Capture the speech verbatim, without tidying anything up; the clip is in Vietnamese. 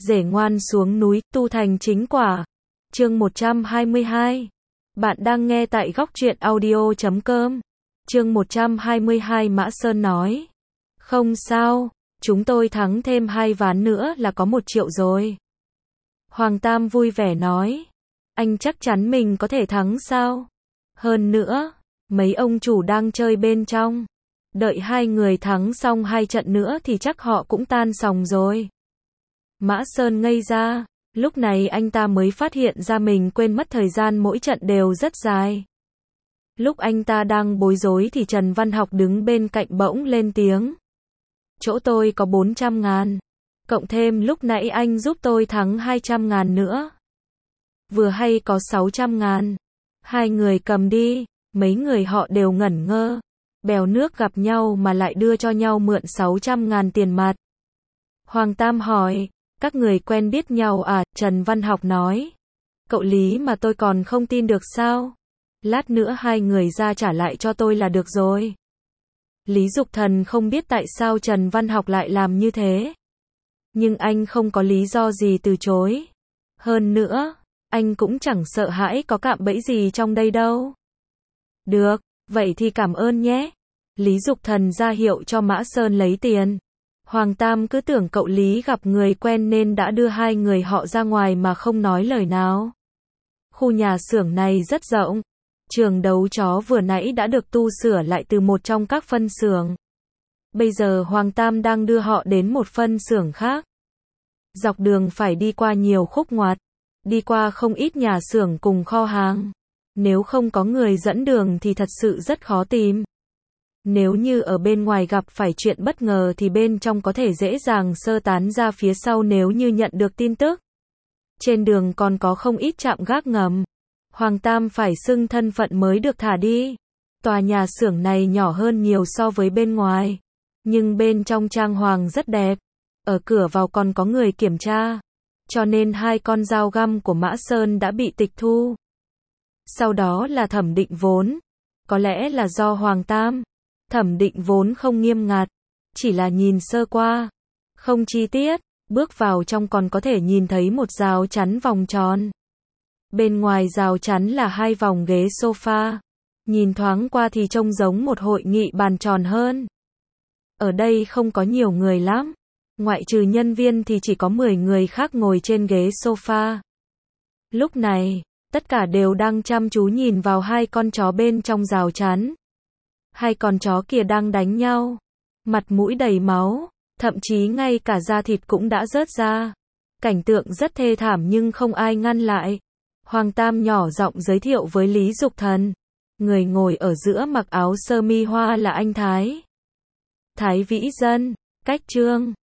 Rể ngoan xuống núi, tu thành chính quả. Chương một trăm hai mươi hai. Bạn đang nghe tại góc truyện audio chấm com. Chương một trăm hai mươi hai. Mã Sơn nói. Không sao, chúng tôi thắng thêm hai ván nữa là có một triệu rồi. Hoàng Tam vui vẻ nói. Anh chắc chắn mình có thể thắng sao? Hơn nữa, mấy ông chủ đang chơi bên trong. Đợi hai người thắng xong hai trận nữa thì chắc họ cũng tan sòng rồi. Mã Sơn ngây ra, lúc này anh ta mới phát hiện ra mình quên mất thời gian mỗi trận đều rất dài. Lúc anh ta đang bối rối thì Trần Văn Học đứng bên cạnh bỗng lên tiếng. Chỗ tôi có bốn trăm ngàn. Cộng thêm lúc nãy anh giúp tôi thắng hai trăm ngàn nữa. Vừa hay có sáu trăm ngàn. Hai người cầm đi. Mấy người họ đều ngẩn ngơ. Bèo nước gặp nhau mà lại đưa cho nhau mượn sáu trăm ngàn tiền mặt. Hoàng Tam hỏi, các người quen biết nhau à? Trần Văn Học nói. Cậu Lý mà tôi còn không tin được sao? Lát nữa hai người ra trả lại cho tôi là được rồi. Lý Dục Thần không biết tại sao Trần Văn Học lại làm như thế. Nhưng anh không có lý do gì từ chối. Hơn nữa, anh cũng chẳng sợ hãi có cạm bẫy gì trong đây đâu. Được, vậy thì cảm ơn nhé. Lý Dục Thần ra hiệu cho Mã Sơn lấy tiền. Hoàng Tam cứ tưởng cậu Lý gặp người quen nên đã đưa hai người họ ra ngoài mà không nói lời nào. Khu nhà xưởng này rất rộng. Trường đấu chó vừa nãy đã được tu sửa lại từ một trong các phân xưởng. Bây giờ Hoàng Tam đang đưa họ đến một phân xưởng khác. Dọc đường phải đi qua nhiều khúc ngoặt, đi qua không ít nhà xưởng cùng kho hàng. Nếu không có người dẫn đường thì thật sự rất khó tìm. Nếu như ở bên ngoài gặp phải chuyện bất ngờ thì bên trong có thể dễ dàng sơ tán ra phía sau nếu như nhận được tin tức. Trên đường còn có không ít trạm gác ngầm. Hoàng Tam phải xưng thân phận mới được thả đi. Tòa nhà xưởng này nhỏ hơn nhiều so với bên ngoài. Nhưng bên trong trang hoàng rất đẹp. Ở cửa vào còn có người kiểm tra. Cho nên hai con dao găm của Mã Sơn đã bị tịch thu. Sau đó là thẩm định vốn. Có lẽ là do Hoàng Tam thẩm định vốn không nghiêm ngặt. Chỉ là nhìn sơ qua. Không chi tiết. Bước vào trong còn có thể nhìn thấy một rào chắn vòng tròn. Bên ngoài rào chắn là hai vòng ghế sofa. Nhìn thoáng qua thì trông giống một hội nghị bàn tròn hơn. Ở đây không có nhiều người lắm. Ngoại trừ nhân viên thì chỉ có mười người khác ngồi trên ghế sofa. Lúc này, tất cả đều đang chăm chú nhìn vào hai con chó bên trong rào chắn. Hai con chó kia đang đánh nhau. Mặt mũi đầy máu. Thậm chí ngay cả da thịt cũng đã rớt ra. Cảnh tượng rất thê thảm nhưng không ai ngăn lại. Hoàng Tam nhỏ giọng giới thiệu với Lý Dục Thần. Người ngồi ở giữa mặc áo sơ mi hoa là anh Thái. Thái Vĩ Dân, cách Trương.